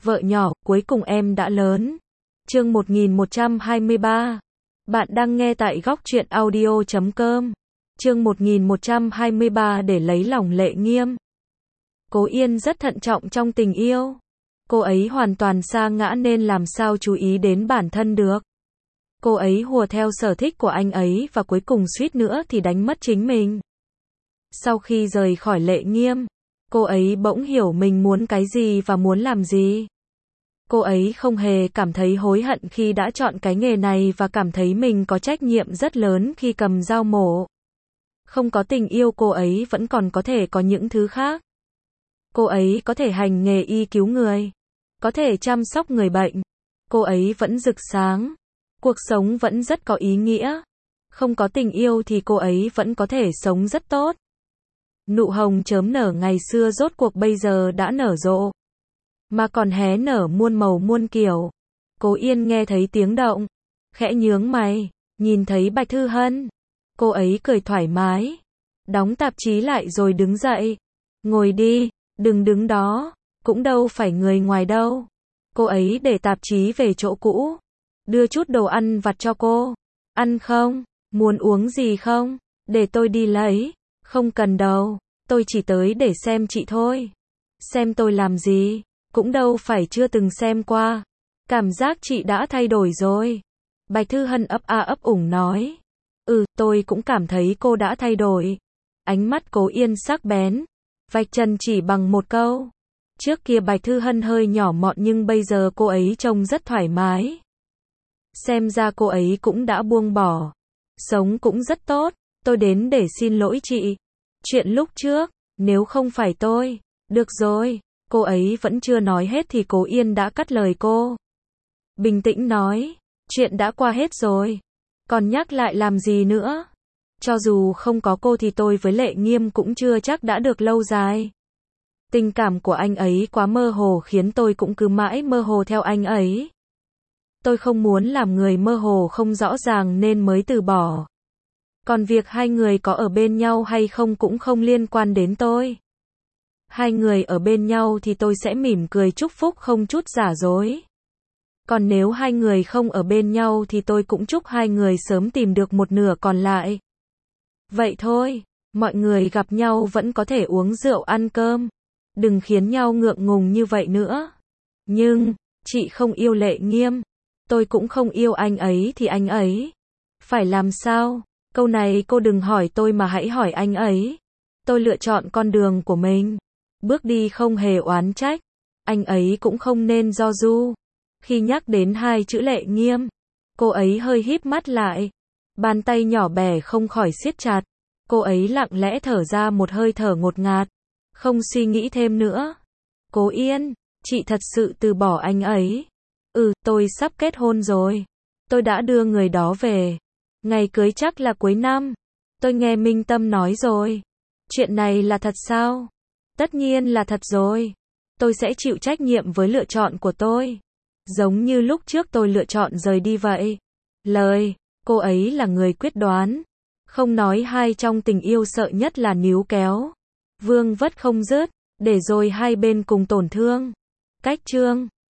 Vợ nhỏ, cuối cùng em đã lớn. Chương 1123. Bạn đang nghe tại góc truyện audio.com. Chương 1123 để lấy lòng Lệ Nghiêm. Cố Yên rất thận trọng trong tình yêu. Cô ấy hoàn toàn sa ngã nên làm sao chú ý đến bản thân được. Cô ấy hùa theo sở thích của anh ấy và cuối cùng suýt nữa thì đánh mất chính mình. Sau khi rời khỏi Lệ Nghiêm, cô ấy bỗng hiểu mình muốn cái gì và muốn làm gì. Cô ấy không hề cảm thấy hối hận khi đã chọn cái nghề này và cảm thấy mình có trách nhiệm rất lớn khi cầm dao mổ. Không có tình yêu cô ấy vẫn còn có thể có những thứ khác. Cô ấy có thể hành nghề y cứu người, có thể chăm sóc người bệnh. Cô ấy vẫn rực sáng. Cuộc sống vẫn rất có ý nghĩa. Không có tình yêu thì cô ấy vẫn có thể sống rất tốt. Nụ hồng chớm nở ngày xưa rốt cuộc bây giờ đã nở rộ, mà còn hé nở muôn màu muôn kiểu. Cố Yên nghe thấy tiếng động, khẽ nhướng mày, nhìn thấy Bạch Thư Hân. Cô ấy cười thoải mái, đóng tạp chí lại rồi đứng dậy. Ngồi đi, đừng đứng đó, cũng đâu phải người ngoài đâu. Cô ấy để tạp chí về chỗ cũ, đưa chút đồ ăn vặt cho cô. Ăn không? Muốn uống gì không? Để tôi đi lấy. Không cần đâu, tôi chỉ tới để xem chị thôi. Xem tôi làm gì? Cũng đâu phải chưa từng xem qua. Cảm giác chị đã thay đổi rồi. Bạch Thư Hân ấp a ấp ủng nói. Tôi cũng cảm thấy cô đã thay đổi. Ánh mắt Cố Yên sắc bén, vạch trần chỉ bằng một câu. Trước kia Bạch Thư Hân hơi nhỏ mọn nhưng bây giờ cô ấy trông rất thoải mái. Xem ra cô ấy cũng đã buông bỏ. Sống cũng rất tốt. Tôi đến để xin lỗi chị. Chuyện lúc trước, nếu không phải tôi. Được rồi. Cô ấy vẫn chưa nói hết thì Cố Yên đã cắt lời cô. Bình tĩnh nói, chuyện đã qua hết rồi. Còn nhắc lại làm gì nữa? Cho dù không có cô thì tôi với Lệ Nghiêm cũng chưa chắc đã được lâu dài. Tình cảm của anh ấy quá mơ hồ khiến tôi cũng cứ mãi mơ hồ theo anh ấy. Tôi không muốn làm người mơ hồ không rõ ràng nên mới từ bỏ. Còn việc hai người có ở bên nhau hay không cũng không liên quan đến tôi. Hai người ở bên nhau thì tôi sẽ mỉm cười chúc phúc không chút giả dối. Còn nếu hai người không ở bên nhau thì tôi cũng chúc hai người sớm tìm được một nửa còn lại. Vậy thôi, mọi người gặp nhau vẫn có thể uống rượu ăn cơm. Đừng khiến nhau ngượng ngùng như vậy nữa. Nhưng, chị không yêu Lệ Nghiêm. Tôi cũng không yêu anh ấy thì anh ấy phải làm sao? Câu này cô đừng hỏi tôi mà hãy hỏi anh ấy. Tôi lựa chọn con đường của mình. Bước đi không hề oán trách. Anh ấy cũng không nên do du. Khi nhắc đến hai chữ Lệ Nghiêm, cô ấy hơi híp mắt lại. Bàn tay nhỏ bé không khỏi siết chặt. Cô ấy lặng lẽ thở ra một hơi thở ngột ngạt. Không suy nghĩ thêm nữa. Cố Yên, chị thật sự từ bỏ anh ấy. Tôi sắp kết hôn rồi. Tôi đã đưa người đó về. Ngày cưới chắc là cuối năm. Tôi nghe Minh Tâm nói rồi. Chuyện này là thật sao? Tất nhiên là thật rồi. Tôi sẽ chịu trách nhiệm với lựa chọn của tôi. Giống như lúc trước tôi lựa chọn rời đi vậy. Cô ấy là người quyết đoán. Không nói hai trong tình yêu sợ nhất là níu kéo. Vương vất không dứt, để rồi hai bên cùng tổn thương. Cách chương